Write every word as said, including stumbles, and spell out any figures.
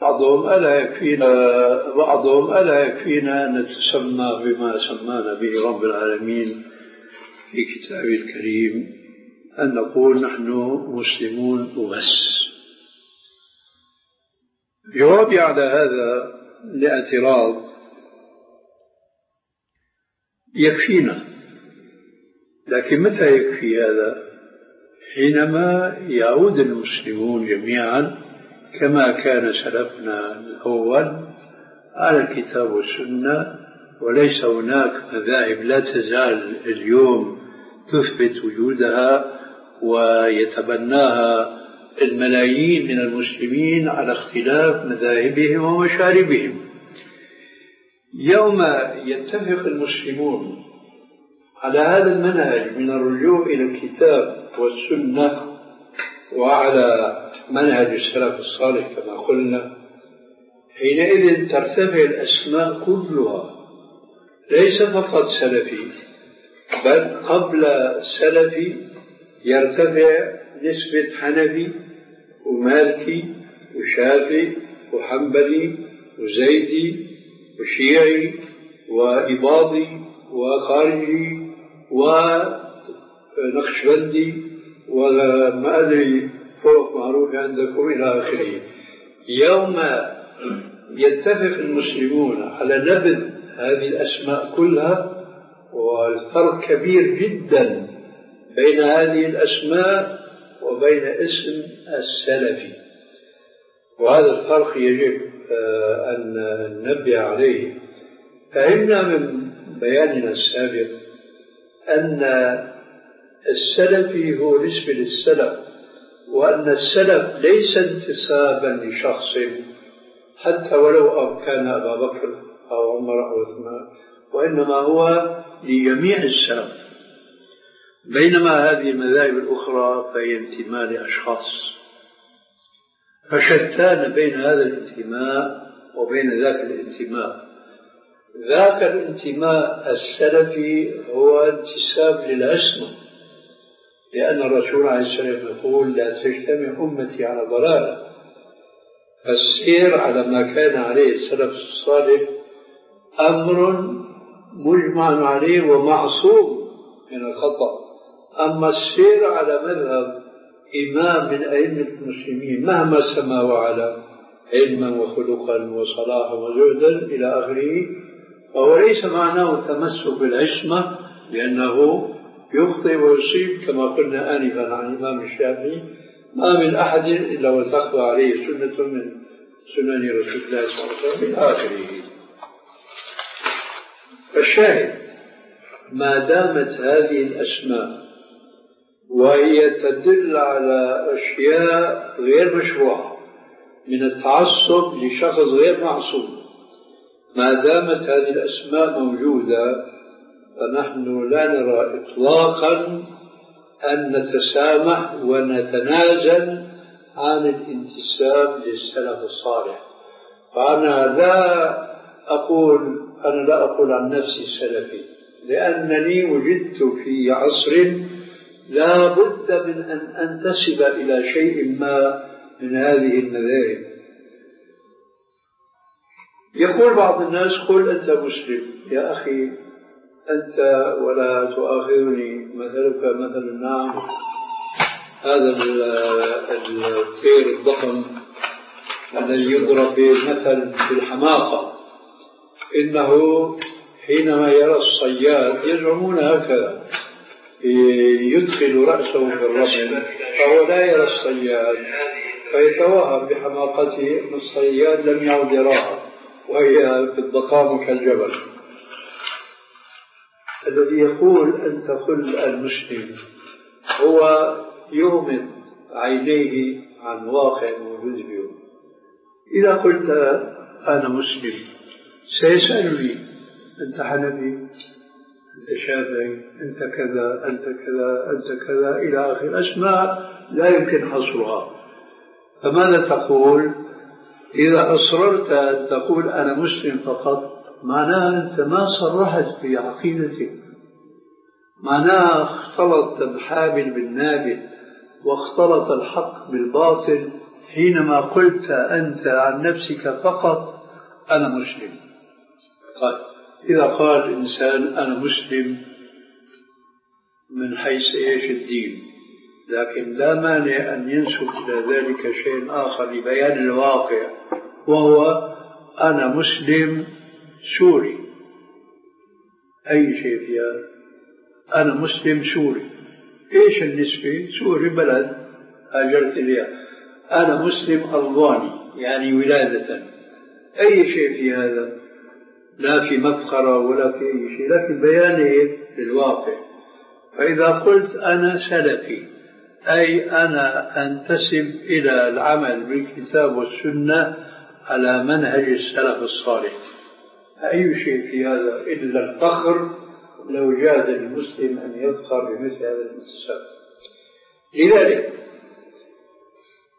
بعضهم ألا يكفينا بعضهم ألا يكفينا نتسمى بما سمانا به رب العالمين في كتابه الكريم أن نقول نحن مسلمون وبس. جوابي على هذا الاعتراض يكفينا، لكن متى يكفي هذا؟ حينما يعود المسلمون جميعا كما كان سلفنا الأول على الكتاب والسنة، وليس هناك مذاهب لا تزال اليوم تثبت وجودها ويتبناها الملايين من المسلمين على اختلاف مذاهبهم ومشاربهم. يوم يتفق المسلمون على هذا المنهج من الرجوع إلى الكتاب والسنة وعلى منهج السلف الصالح كما قلنا، حينئذ ترتفع الأسماء كلها، ليس فقط سلفي بل قبل سلفي يرتفع نسبة حنفي ومالكي وشافعي وحنبلي وزيدي وشيعي وإباضي وخارجي ونقشبندي وما أدري فوق معروف عندكم إلى آخره. يوم يتفق المسلمون على نبذ هذه الأسماء كلها، والفرق كبير جدا بين هذه الأسماء وبين اسم السلفي، وهذا الفرق يجب أن ننبه عليه. فهمنا من بياننا السابق أن السلفي هو نسبة للسلف، وأن السلف ليس انتسابا لشخص حتى ولو كان أبا بكر أو عمر أو عثمان، وإنما هو لجميع السلف. بينما هذه المذاهب الأخرى فهي انتماء لأشخاص، فشتان بين هذا الانتماء وبين ذاك الانتماء. ذاك الانتماء السلفي هو انتساب للعصمة، لأن الرسول عليه السلام يقول لا تجتمع أمتي على ضلالة، فالسير على ما كان عليه السلف الصالح أمر مجمع عليه ومعصوم من الخطأ. أما السير على مذهب إمام من أئمة المسلمين مهما سما وعلا علما وخلقا وصلاحا وزهدا إلى آخره، فهو ليس معناه تمسك بالعصمة، لأنه يخطئ ويصيب كما قلنا آنفا عن الإمام الشافعي ما من أحد إلا وتخفى عليه سنة من سنن رسول الله صلى الله عليه وسلم إلى آخره. فالشاهد ما دامت هذه الأسماء وهي تدل على أشياء غير مشروعة من التعصب لشخص غير معصوم، ما دامت هذه الأسماء موجودة فنحن لا نرى إطلاقا أن نتسامح ونتنازل عن الانتساب للسلف الصالح. فأنا لا أقول أنا لا أقول عن نفسي سلفي، لأنني وجدت في عصر لا بد من أن أنتسب إلى شيء ما من هذه المذاهب. يقول بعض الناس قل أنت مسلم. يا أخي أنت ولا تؤاخذني مثلك مثل النعم، هذا الطير الضخم الذي يضرب بالمثل بالحماقة، إنه حينما يرى الصياد يزعمون هكذا يدخل رأسه في الرمل فهو لا يرى الصياد، فيتوهم بحماقته أن الصياد لم يعد يراها وهي في الضخام كالجبل. الذي يقول أنت قل المسلم هو يغمض عينيه عن واقع موجود اليوم. إذا قلت أنا مسلم سيسألني أنت حنفي، أنت شافعي، أنت كذا أنت كذا أنت كذا إلى آخر أسماء لا يمكن حصرها. فماذا تقول إذا أصررت أن تقول أنا مسلم فقط؟ معناها أنت ما صرحت في عقيدتك، معناها اختلط الحابل بالنابل واختلط الحق بالباطل حينما قلت أنت عن نفسك فقط أنا مسلم. طيب إذا قال إنسان أنا مسلم من حيث إيش الدين، لكن لا مانع أن ينسب إلى ذلك شيء آخر لبيان الواقع، وهو أنا مسلم سوري. أي شيء في هذا؟ أنا مسلم سوري. إيش النسبة؟ سوري بلد هاجرت إليها. أنا مسلم أفغاني يعني ولادة. أي شيء في هذا؟ لا في مفخرة ولا في أي شيء، لكن بيان للواقع. فإذا قلت أنا سلفي أي أنا أنتسب إلى العمل بالكتاب والسنة على منهج السلف الصالح. أي شيء في هذا إلا الفخر لو جاز للمسلم أن يفخر بمثل هذا الانتساب. لذلك